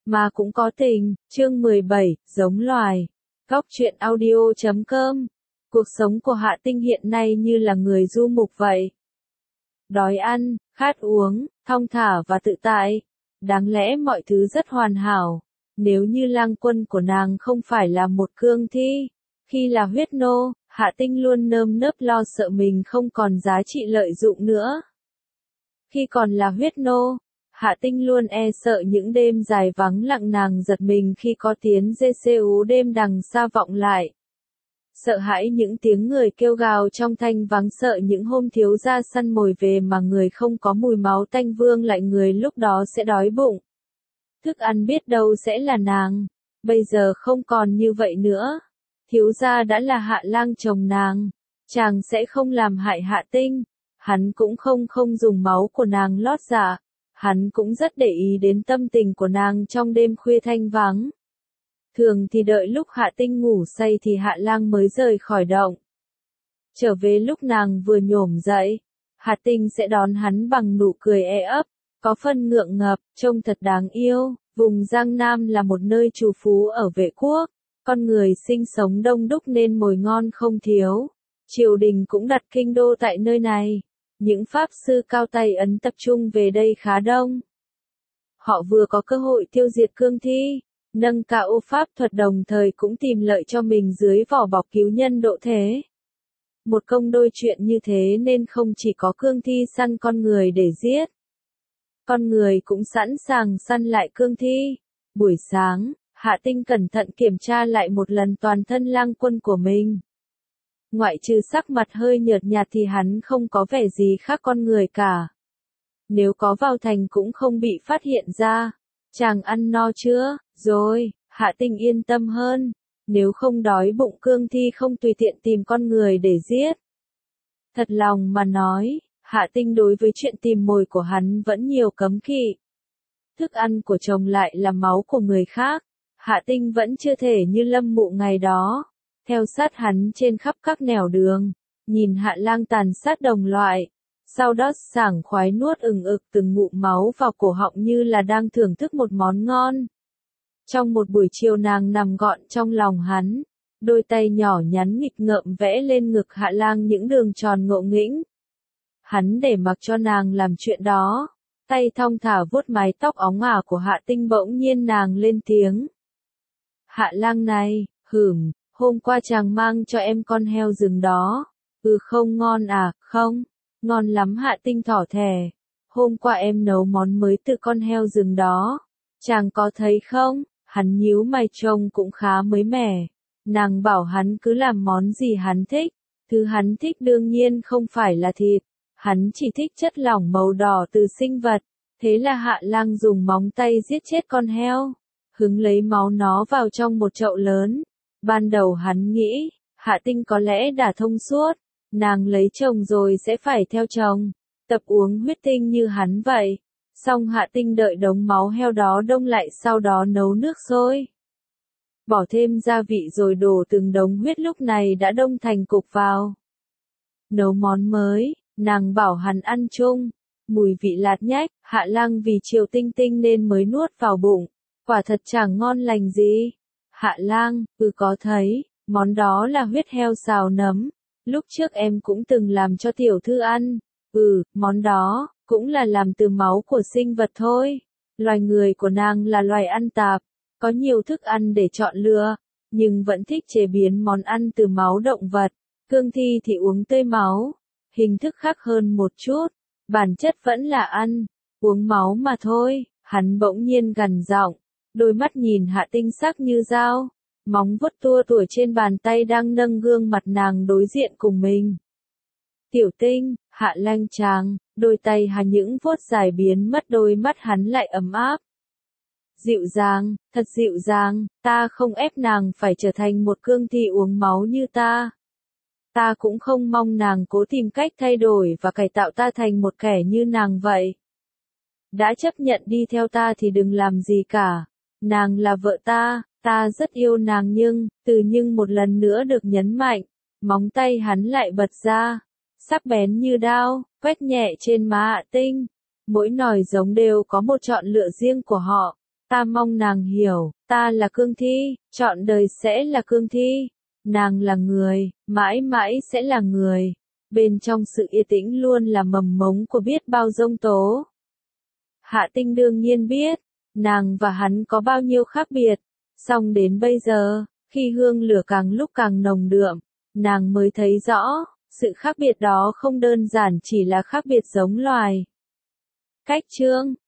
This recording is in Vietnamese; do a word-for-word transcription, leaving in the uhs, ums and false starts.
mà cũng có tình. Chương mười bảy, giống loài. Góc truyện audio chấm com. Cuộc sống của Hạ Tinh hiện nay như là người du mục vậy. Đói ăn, khát uống, thong thả và tự tại. Đáng lẽ mọi thứ rất hoàn hảo. Nếu như lang quân của nàng không phải là một cương thi, khi là huyết nô, Hạ Tinh luôn nơm nớp lo sợ mình không còn giá trị lợi dụng nữa. Khi còn là huyết nô, Hạ Tinh luôn e sợ những đêm dài vắng lặng, nàng giật mình khi có tiếng giê xê ú đêm đằng xa vọng lại. Sợ hãi những tiếng người kêu gào trong thanh vắng, sợ những hôm thiếu gia săn mồi về mà người không có mùi máu tanh vương lại người lúc đó sẽ đói bụng. Thức ăn biết đâu sẽ là nàng. Bây giờ không còn như vậy nữa. Thiếu gia đã là Hạ Lang chồng nàng. Chàng sẽ không làm hại Hạ Tinh. Hắn cũng không không dùng máu của nàng lót dạ. Hắn cũng rất để ý đến tâm tình của nàng trong đêm khuya thanh vắng. Thường thì đợi lúc Hạ Tinh ngủ say thì Hạ Lang mới rời khỏi động. Trở về lúc nàng vừa nhổm dậy, Hạ Tinh sẽ đón hắn bằng nụ cười e ấp, có phần ngượng ngập, trông thật đáng yêu. Vùng Giang Nam là một nơi trù phú ở Vệ Quốc, con người sinh sống đông đúc nên mồi ngon không thiếu. Triều đình cũng đặt kinh đô tại nơi này. Những pháp sư cao tay ấn tập trung về đây khá đông. Họ vừa có cơ hội tiêu diệt cương thi, nâng cao pháp thuật, đồng thời cũng tìm lợi cho mình dưới vỏ bọc cứu nhân độ thế. Một công đôi chuyện như thế nên không chỉ có cương thi săn con người để giết, con người cũng sẵn sàng săn lại cương thi. Buổi sáng, Hạ Tinh cẩn thận kiểm tra lại một lần toàn thân lang quân của mình. Ngoại trừ sắc mặt hơi nhợt nhạt thì hắn không có vẻ gì khác con người cả. Nếu có vào thành cũng không bị phát hiện ra. Chàng ăn no chưa? Rồi, Hạ Tinh yên tâm hơn. Nếu không đói bụng cương thi không tùy tiện tìm con người để giết. Thật lòng mà nói, Hạ Tinh đối với chuyện tìm mồi của hắn vẫn nhiều cấm kỵ. Thức ăn của chồng lại là máu của người khác. Hạ Tinh vẫn chưa thể như Lâm Mụ ngày đó, theo sát hắn trên khắp các nẻo đường, nhìn Hạ Lang tàn sát đồng loại, sau đó sảng khoái nuốt ừng ực từng ngụm máu vào cổ họng như là đang thưởng thức một món ngon. Trong một buổi chiều nàng nằm gọn trong lòng hắn, đôi tay nhỏ nhắn nghịch ngợm vẽ lên ngực Hạ Lang những đường tròn ngộ nghĩnh. Hắn để mặc cho nàng làm chuyện đó, tay thong thả vuốt mái tóc óng ả của Hạ Tinh. Bỗng nhiên nàng lên tiếng. Hạ Lang này, hửm, hôm qua chàng mang cho em con heo rừng đó. Ừ không ngon à, không, ngon lắm. Hạ Tinh thỏ thẻ. Hôm qua em nấu món mới từ con heo rừng đó. Chàng có thấy không? Hắn nhíu mày, trông cũng khá mới mẻ. Nàng bảo hắn cứ làm món gì hắn thích. Thứ hắn thích đương nhiên không phải là thịt. Hắn chỉ thích chất lỏng màu đỏ từ sinh vật. Thế là Hạ Lang dùng móng tay giết chết con heo, hứng lấy máu nó vào trong một chậu lớn. Ban đầu hắn nghĩ, Hạ Tinh có lẽ đã thông suốt, nàng lấy chồng rồi sẽ phải theo chồng, tập uống huyết tinh như hắn vậy. Xong Hạ Tinh đợi đống máu heo đó đông lại, sau đó nấu nước sôi, bỏ thêm gia vị rồi đổ từng đống huyết lúc này đã đông thành cục vào. Nấu món mới, nàng bảo hắn ăn chung, mùi vị lạt nhách. Hạ Lang vì chiều Tinh Tinh nên mới nuốt vào bụng, quả thật chẳng ngon lành gì. Hạ Lang, ừ có thấy, món đó là huyết heo xào nấm, lúc trước em cũng từng làm cho tiểu thư ăn. Ừ, món đó, cũng là làm từ máu của sinh vật thôi. Loài người của nàng là loài ăn tạp, có nhiều thức ăn để chọn lựa, nhưng vẫn thích chế biến món ăn từ máu động vật. Cương thi thì uống tươi máu, hình thức khác hơn một chút, bản chất vẫn là ăn, uống máu mà thôi. Hắn bỗng nhiên gằn giọng, đôi mắt nhìn Hạ Tinh sắc như dao, móng vuốt tua tủa trên bàn tay đang nâng gương mặt nàng đối diện cùng mình. Tiểu Tinh, Hạ Lang chàng, đôi tay hắn những vuốt dài biến mất, đôi mắt hắn lại ấm áp. Dịu dàng, thật dịu dàng, ta không ép nàng phải trở thành một cương thi uống máu như ta. Ta cũng không mong nàng cố tìm cách thay đổi và cải tạo ta thành một kẻ như nàng vậy. Đã chấp nhận đi theo ta thì đừng làm gì cả. Nàng là vợ ta, ta rất yêu nàng. Nhưng, từ nhưng một lần nữa được nhấn mạnh, móng tay hắn lại bật ra, sắc bén như đao, quét nhẹ trên má Hạ Tinh. Mỗi nòi giống đều có một chọn lựa riêng của họ. Ta mong nàng hiểu, ta là cương thi, trọn đời sẽ là cương thi. Nàng là người, mãi mãi sẽ là người. Bên trong sự yên tĩnh luôn là mầm mống của biết bao giông tố. Hạ Tinh đương nhiên biết, nàng và hắn có bao nhiêu khác biệt. Song đến bây giờ, khi hương lửa càng lúc càng nồng đượm, nàng mới thấy rõ, sự khác biệt đó không đơn giản chỉ là khác biệt giống loài. Cách chương